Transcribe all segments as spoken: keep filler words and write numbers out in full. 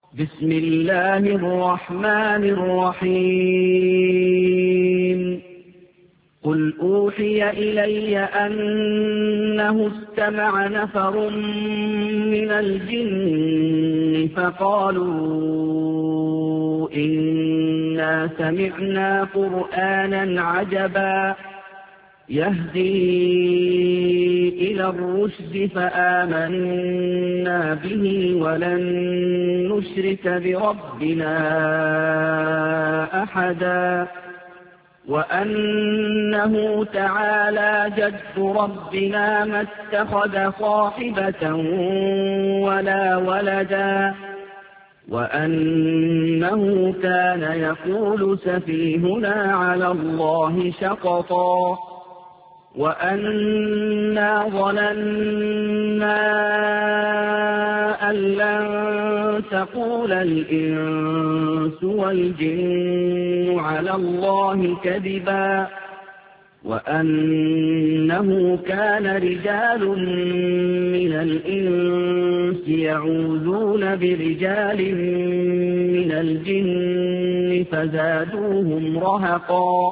بسم الله الرحمن الرحيم قل أوحي إلي أنه استمع نفر من الجن فقالوا إنا سمعنا قرآنا عجبا يهدي إلى الرشد فآمنا به ولن نشرك بربنا أحدا وأنه تعالى جد ربنا ما اتخذ صاحبة ولا ولدا وأنه كان يقول سفيهنا على الله شططا وأنا ظننا أن لن تقول الإنس والجن على الله كذبا وأنه كان رجال من الإنس يعوذون برجال من الجن فزادوهم رهقا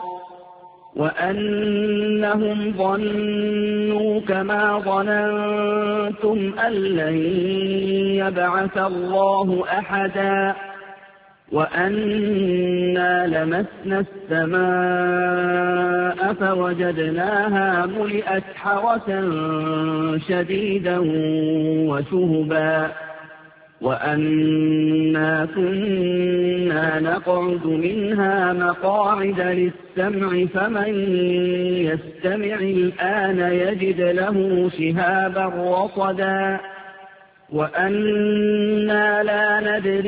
وأنهم ظنوا كما ظننتم أن لن يبعث الله أحدا وأنا لمسنا السماء فوجدناها ملئت حرسا شديدا وشهبا وأنا كنا نقعد منها مقاعد للسمع فمن يستمع الآن يجد له شهابا رصدا وأنا لا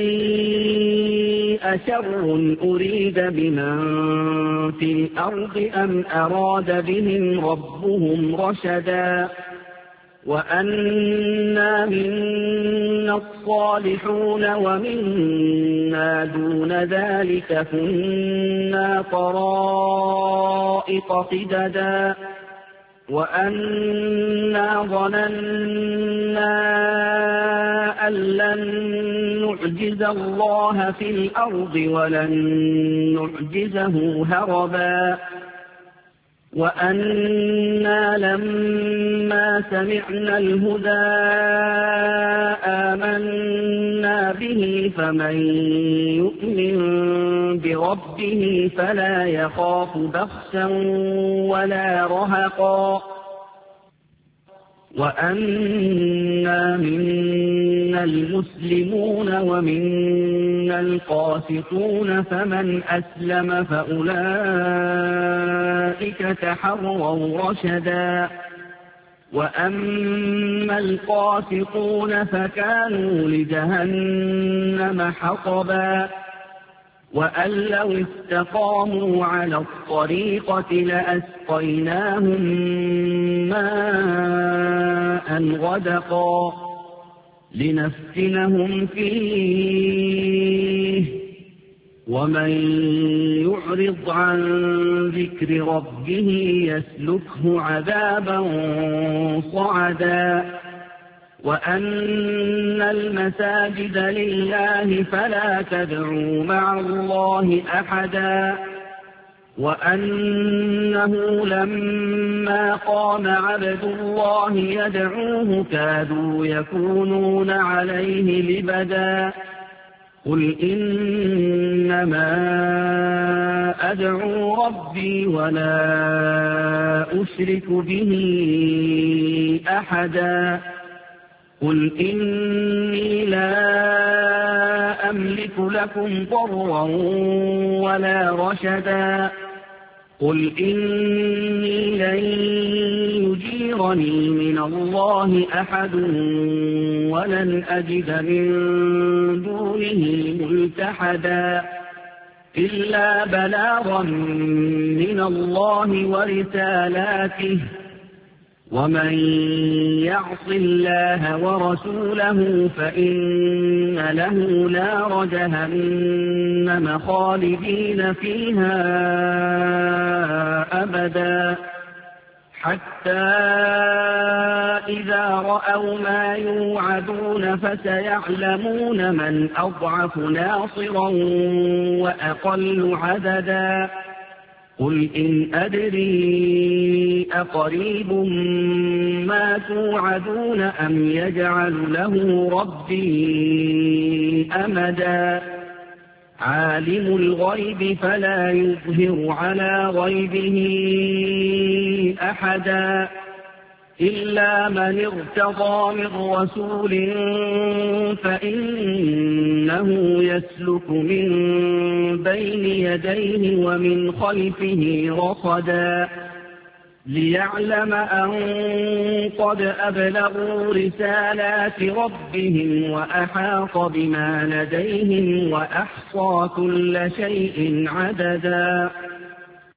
ندري أشر أريد بمن في الأرض أم أراد بهم ربهم رشدا وأنا منا الصالحون ومنا دون ذلك كنا طرائق قددا وأنا ظننا أن لن نعجز الله في الأرض ولن نعجزه هربا وأنا لما سمعنا الهدى آمنا به فمن يؤمن بربه فلا يخاف بخسا ولا رهقا وأنا منا المسلمون ومنا القاسطون فمن أسلم فأولئك تحروا رشدا وأما القاسطون فكانوا لجهنم حطبا وأن لو استقاموا على الطريقة لأسقيناهم ماء غدقا لنفتنهم فيه ومن يعرض عن ذكر ربه يسلكه عذابا صعدا وأن المساجد لله فلا تدعوا مع الله أحدا وأنه لما قام عبد الله يدعوه كادوا يكونون عليه لبدا قل إنما أدعو ربي ولا أشرك به أحدا قل إني لا أملك لكم ضرا ولا رشدا قل إني لن يجيرني من الله أحد ولن أجد من دونه ملتحدا إلا بلاغا من الله ورسالاته ومن يعص الله ورسوله فإن له نار جهنم خالدين فيها أبدا حتى إذا رأوا ما يوعدون فسيعلمون من أضعف ناصرا وأقل عددا قل إن أدري أقريب ما توعدون أم يجعل له ربي أمدا عالم الغيب فلا يظهر على غيبه أحدا إلا من ارتضى من رسول فإنه يسلك من بين يديه ومن خلفه رصدا ليعلم أن قد أبلغوا رسالات ربهم وأحاط بما لديهم وأحصى كل شيء عددا.